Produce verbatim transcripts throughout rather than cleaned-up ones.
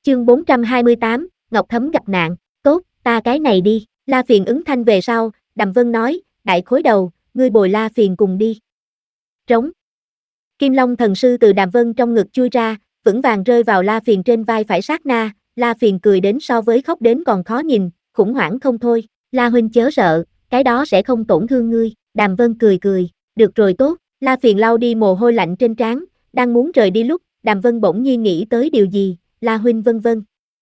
Chương bốn trăm hai mươi tám, Ngọc Thấm gặp nạn, tốt, ta cái này đi, La Phiền ứng thanh về sau, Đàm Vân nói, đại khối đầu, ngươi bồi La Phiền cùng đi. Trống. Kim Long thần sư từ Đàm Vân trong ngực chui ra, vững vàng rơi vào La Phiền trên vai phải sát na, La Phiền cười đến so với khóc đến còn khó nhìn, khủng hoảng không thôi, La huynh chớ sợ, cái đó sẽ không tổn thương ngươi, Đàm Vân cười cười, được rồi tốt, La Phiền lau đi mồ hôi lạnh trên trán, đang muốn rời đi lúc, Đàm Vân bỗng nhiên nghĩ tới điều gì, La huynh vân vân.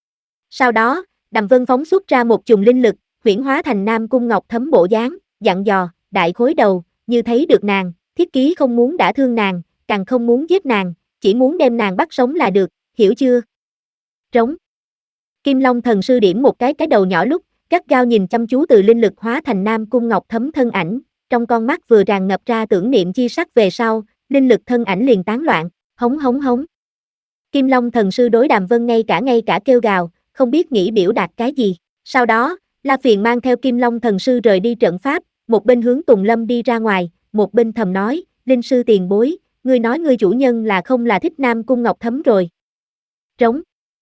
Sau đó, Đàm Vân phóng xuất ra một chùm linh lực, huyễn hóa thành Nam Cung Ngọc Thấm bộ dáng, dặn dò, đại khối đầu, như thấy được nàng, thiết ký không muốn đả thương nàng, càng không muốn giết nàng, chỉ muốn đem nàng bắt sống là được, hiểu chưa? Trống. Kim Long thần sư điểm một cái cái đầu nhỏ lúc, gắt gao nhìn chăm chú từ linh lực hóa thành Nam Cung Ngọc Thấm thân ảnh, trong con mắt vừa tràn ngập ra tưởng niệm chi sắc về sau, linh lực thân ảnh liền tán loạn, hống hống hống. Kim Long thần sư đối Đàm Vân ngay cả ngay cả kêu gào, không biết nghĩ biểu đạt cái gì. Sau đó, La Phiền mang theo Kim Long thần sư rời đi trận pháp, một bên hướng Tùng Lâm đi ra ngoài, một bên thầm nói, linh sư tiền bối, ngươi nói ngươi chủ nhân là không là thích Nam Cung Ngọc Thấm rồi. Trống.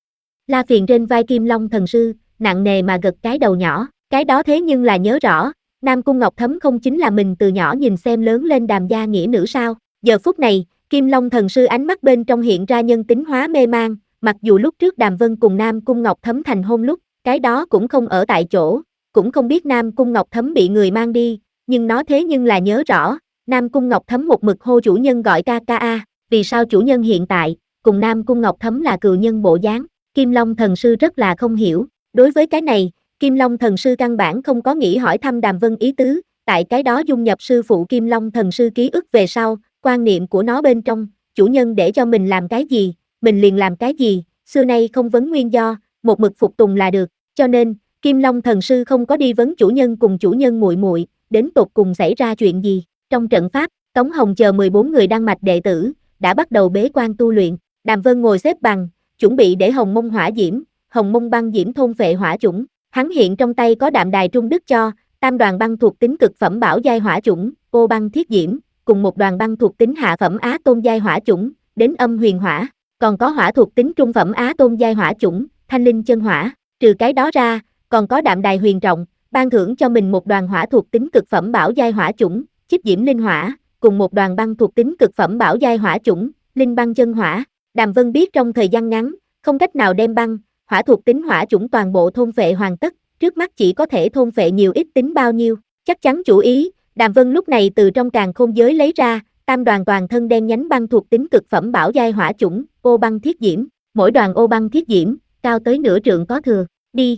La Phiền trên vai Kim Long thần sư, nặng nề mà gật cái đầu nhỏ, cái đó thế nhưng là nhớ rõ, Nam Cung Ngọc Thấm không chính là mình từ nhỏ nhìn xem lớn lên Đàm gia nghĩa nữ sao. Giờ phút này, Kim Long thần sư ánh mắt bên trong hiện ra nhân tính hóa mê mang, mặc dù lúc trước Đàm Vân cùng Nam Cung Ngọc Thấm thành hôn lúc, cái đó cũng không ở tại chỗ, cũng không biết Nam Cung Ngọc Thấm bị người mang đi, nhưng nó thế nhưng là nhớ rõ, Nam Cung Ngọc Thấm một mực hô chủ nhân gọi ca ca a, vì sao chủ nhân hiện tại, cùng Nam Cung Ngọc Thấm là cừu nhân bộ dáng, Kim Long thần sư rất là không hiểu, đối với cái này, Kim Long thần sư căn bản không có nghĩ hỏi thăm Đàm Vân ý tứ, tại cái đó dung nhập sư phụ Kim Long thần sư ký ức về sau, quan niệm của nó bên trong, chủ nhân để cho mình làm cái gì, mình liền làm cái gì, xưa nay không vấn nguyên do, một mực phục tùng là được, cho nên, Kim Long thần sư không có đi vấn chủ nhân cùng chủ nhân muội muội, đến tột cùng xảy ra chuyện gì. Trong trận pháp, Tống Hồng chờ mười bốn người đăng mạch đệ tử, đã bắt đầu bế quan tu luyện, Đàm Vân ngồi xếp bằng, chuẩn bị để Hồng Mông hỏa diễm, Hồng Mông băng diễm thôn phệ hỏa chủng, hắn hiện trong tay có đạm đài trung đức cho, tam đoàn băng thuộc tính cực phẩm bảo giai hỏa chủng, ô băng thiết diễm, cùng một đoàn băng thuộc tính hạ phẩm á tôn giai hỏa chủng, đến âm huyền hỏa, còn có hỏa thuộc tính trung phẩm á tôn giai hỏa chủng, thanh linh chân hỏa, trừ cái đó ra, còn có đạm đài huyền trọng, ban thưởng cho mình một đoàn hỏa thuộc tính cực phẩm bảo giai hỏa chủng, chích diễm linh hỏa, cùng một đoàn băng thuộc tính cực phẩm bảo giai hỏa chủng, linh băng chân hỏa. Đàm Vân biết trong thời gian ngắn, không cách nào đem băng, hỏa thuộc tính hỏa chủng toàn bộ thôn phệ hoàn tất, trước mắt chỉ có thể thôn phệ nhiều ít tính bao nhiêu, chắc chắn chủ ý, Đàm Vân lúc này từ trong càn khôn giới lấy ra, tam đoàn toàn thân đen nhánh băng thuộc tính cực phẩm bảo giai hỏa chủng, ô băng thiết diễm, mỗi đoàn ô băng thiết diễm, cao tới nửa trượng có thừa, đi.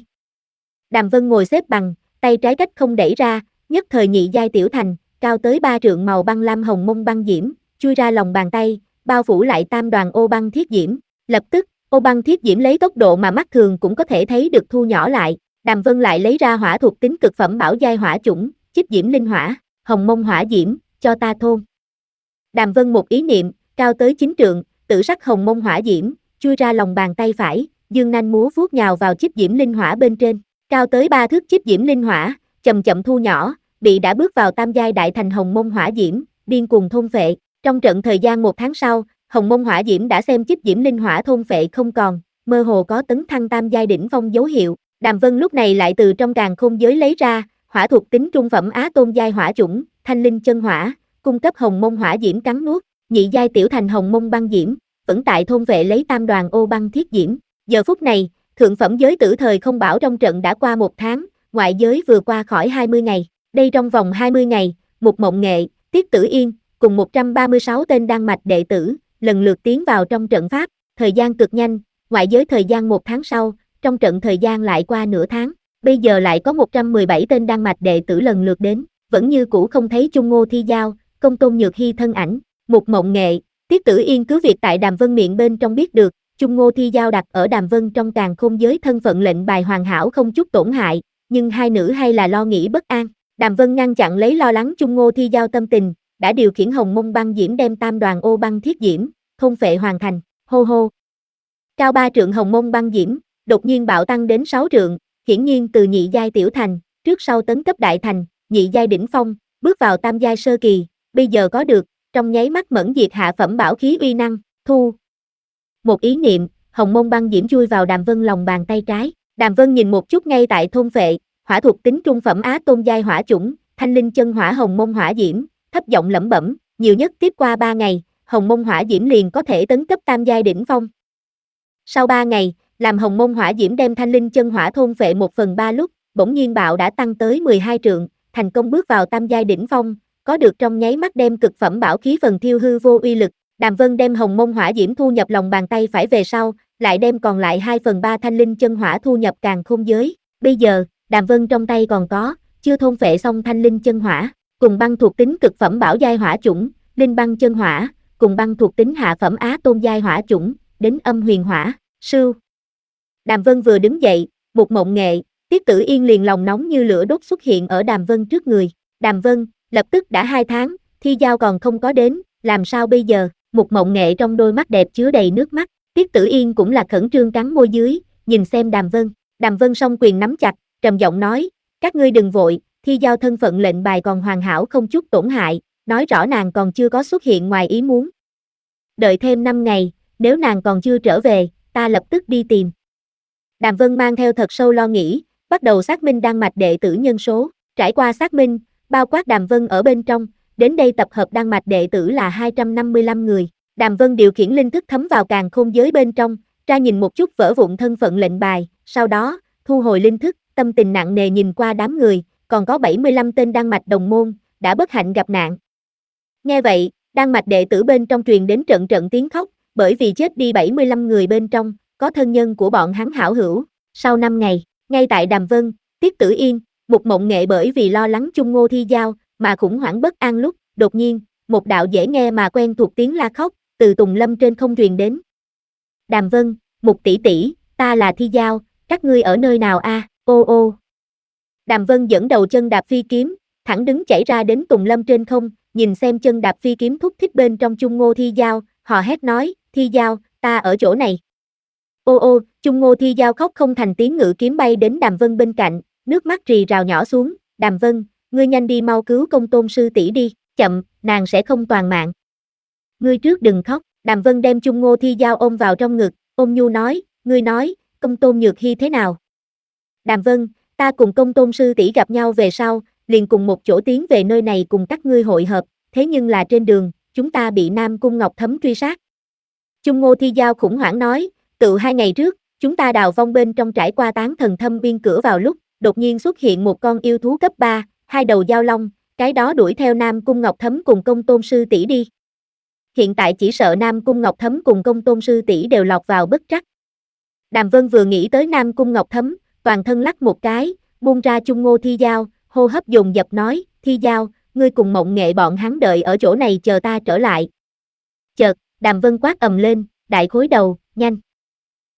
Đàm Vân ngồi xếp bằng, tay trái cách không đẩy ra, nhất thời nhị giai tiểu thành, cao tới ba trượng màu băng lam hồng mông băng diễm, chui ra lòng bàn tay, bao phủ lại tam đoàn ô băng thiết diễm, lập tức, ô băng thiết diễm lấy tốc độ mà mắt thường cũng có thể thấy được thu nhỏ lại, Đàm Vân lại lấy ra hỏa thuộc tính cực phẩm bảo giai hỏa chủng, chích diễm linh hỏa, hồng mông hỏa diễm, cho ta thôn. Đàm Vân một ý niệm, cao tới chín trượng, tử sắc hồng mông hỏa diễm, chui ra lòng bàn tay phải, dương nanh múa vuốt nhào vào chích diễm linh hỏa bên trên, cao tới ba thước chích diễm linh hỏa, chậm chậm thu nhỏ, bị đã bước vào tam giai đại thành hồng mông hỏa diễm, điên cuồng thôn phệ. Trong trận thời gian một tháng sau, hồng mông hỏa diễm đã xem chích diễm linh hỏa thôn phệ không còn, mơ hồ có tấn thăng tam giai đỉnh phong dấu hiệu. Đàm Vân lúc này lại từ trong càn khôn giới lấy ra, hỏa thuộc tính trung phẩm á tôn giai hỏa chủng, thanh linh chân hỏa, cung cấp hồng mông hỏa diễm cắn nuốt, nhị giai tiểu thành hồng mông băng diễm, vẫn tại thôn vệ lấy tam đoàn ô băng thiết diễm. Giờ phút này, thượng phẩm giới tử thời không bảo trong trận đã qua một tháng, ngoại giới vừa qua khỏi hai mươi ngày. Đây trong vòng hai mươi ngày, Mục Mộng Nghệ, Tiết Tử Yên, cùng một trăm ba mươi sáu tên đan mạch đệ tử, lần lượt tiến vào trong trận pháp, thời gian cực nhanh, ngoại giới thời gian một tháng sau, trong trận thời gian lại qua nửa tháng, bây giờ lại có một trăm mười bảy tên đan mạch đệ tử lần lượt đến, vẫn như cũ không thấy Chung Ngô Thi Giao, Công Tôn Nhược Hy thân ảnh, Mục Mộng Nghệ, Tiết Tử Yên cứ việc tại Đàm Vân miệng bên trong biết được, Chung Ngô Thi Giao đặt ở Đàm Vân trong càn khôn giới thân phận lệnh bài hoàn hảo không chút tổn hại, nhưng hai nữ hay là lo nghĩ bất an. Đàm Vân ngăn chặn lấy lo lắng Chung Ngô Thi Giao tâm tình, đã điều khiển hồng mông băng diễm đem tam đoàn ô băng thiết diễm, thôn phệ hoàn thành, hô hô. Cao ba trượng hồng mông băng diễm, đột nhiên bạo tăng đến sáu trượng, hiển nhiên từ nhị giai tiểu thành, trước sau tấn cấp đại thành, nhị giai đỉnh phong, bước vào tam giai sơ kỳ, bây giờ có được, trong nháy mắt mẫn diệt hạ phẩm bảo khí uy năng, thu. Một ý niệm, hồng mông băng diễm chui vào Đàm Vân lòng bàn tay trái. Đàm Vân nhìn một chút ngay tại thôn phệ, hỏa thuộc tính trung phẩm á tôn giai hỏa chủng, thanh linh chân hỏa hồng mông hỏa diễm, thấp giọng lẩm bẩm, nhiều nhất tiếp qua ba ngày, hồng mông hỏa diễm liền có thể tấn cấp tam giai đỉnh phong. Sau ba ngày, làm hồng mông hỏa diễm đem thanh linh chân hỏa thôn phệ một phần ba lúc, bỗng nhiên bạo đã tăng tới mười hai trượng, thành công bước vào tam giai đỉnh phong, có được trong nháy mắt đem cực phẩm bảo khí phần thiêu hư vô uy lực. Đàm Vân đem hồng mông hỏa diễm thu nhập lòng bàn tay phải về sau, lại đem còn lại hai phần ba thanh linh chân hỏa thu nhập càn khôn giới. Bây giờ, Đàm Vân trong tay còn có, chưa thôn phệ xong thanh linh chân hỏa, cùng băng thuộc tính cực phẩm bảo giai hỏa chủng, linh băng chân hỏa, cùng băng thuộc tính hạ phẩm á tôn giai hỏa chủng, đến âm huyền hỏa, sưu. Đàm Vân vừa đứng dậy, một mộng nghệ, Tiết Tử Yên liền lòng nóng như lửa đốt xuất hiện ở Đàm Vân trước người. Đàm Vân, lập tức đã hai tháng, Thi Giao còn không có đến, làm sao bây giờ? Một mộng nghệ trong đôi mắt đẹp chứa đầy nước mắt, Tiết Tử Yên cũng là khẩn trương cắn môi dưới, nhìn xem Đàm Vân. Đàm Vân song quyền nắm chặt, trầm giọng nói, các ngươi đừng vội, Thi Giao thân phận lệnh bài còn hoàn hảo không chút tổn hại, nói rõ nàng còn chưa có xuất hiện ngoài ý muốn. Đợi thêm năm ngày, nếu nàng còn chưa trở về, ta lập tức đi tìm. Đàm Vân mang theo thật sâu lo nghĩ, bắt đầu xác minh đan mạch đệ tử nhân số, trải qua xác minh, bao quát Đàm Vân ở bên trong, đến đây tập hợp đan mạch đệ tử là hai trăm năm mươi lăm người. Đàm Vân điều khiển linh thức thấm vào càn khôn giới bên trong, ra nhìn một chút vỡ vụn thân phận lệnh bài, sau đó, thu hồi linh thức, tâm tình nặng nề nhìn qua đám người, còn có bảy mươi lăm tên đan mạch đồng môn, đã bất hạnh gặp nạn. Nghe vậy, đan mạch đệ tử bên trong truyền đến trận trận tiếng khóc, bởi vì chết đi bảy mươi lăm người bên trong, có thân nhân của bọn hắn hảo hữu. Sau năm ngày, ngay tại Đàm Vân, Tiết Tử Yên, một mộng nghệ bởi vì lo lắng chung Ngô Thi Giao, mà khủng hoảng bất an lúc, đột nhiên, một đạo dễ nghe mà quen thuộc tiếng la khóc, từ tùng lâm trên không truyền đến. Đàm Vân, Mục tỷ tỷ, ta là Thi Giao, các ngươi ở nơi nào a? À? Ô ô. Đàm Vân dẫn đầu chân đạp phi kiếm, thẳng đứng chảy ra đến tùng lâm trên không, nhìn xem chân đạp phi kiếm thúc thích bên trong chung Ngô Thi Giao, hò hét nói, Thi Giao, ta ở chỗ này. Ô ô, chung Ngô Thi Giao khóc không thành tiếng, ngự kiếm bay đến Đàm Vân bên cạnh, nước mắt rì rào nhỏ xuống, Đàm Vân, ngươi nhanh đi mau cứu Công Tôn sư tỷ đi, chậm, nàng sẽ không toàn mạng. Ngươi trước đừng khóc. Đàm Vân đem chung Ngô Thi Giao ôm vào trong ngực, ôm nhu nói, ngươi nói, Công Tôn Nhược Hy thế nào? Đàm Vân, ta cùng Công Tôn sư tỷ gặp nhau về sau, liền cùng một chỗ tiến về nơi này cùng các ngươi hội hợp, thế nhưng là trên đường, chúng ta bị Nam Cung Ngọc Thấm truy sát. Chung Ngô Thi Giao khủng hoảng nói, tự hai ngày trước, chúng ta đào vong bên trong trải qua tán thần thâm biên cửa vào lúc, đột nhiên xuất hiện một con yêu thú cấp ba, hai đầu giao long, cái đó đuổi theo Nam Cung Ngọc Thấm cùng Công Tôn sư tỷ đi. Hiện tại chỉ sợ Nam Cung Ngọc Thấm cùng Công Tôn sư tỷ đều lọt vào bất trắc. Đàm Vân vừa nghĩ tới Nam Cung Ngọc Thấm, toàn thân lắc một cái, buông ra chung Ngô Thi Giao, hô hấp dồn dập nói, Thi Giao, ngươi cùng Mộng Nghệ bọn hắn đợi ở chỗ này chờ ta trở lại. Chợt, Đàm Vân quát ầm lên, đại khối đầu, nhanh.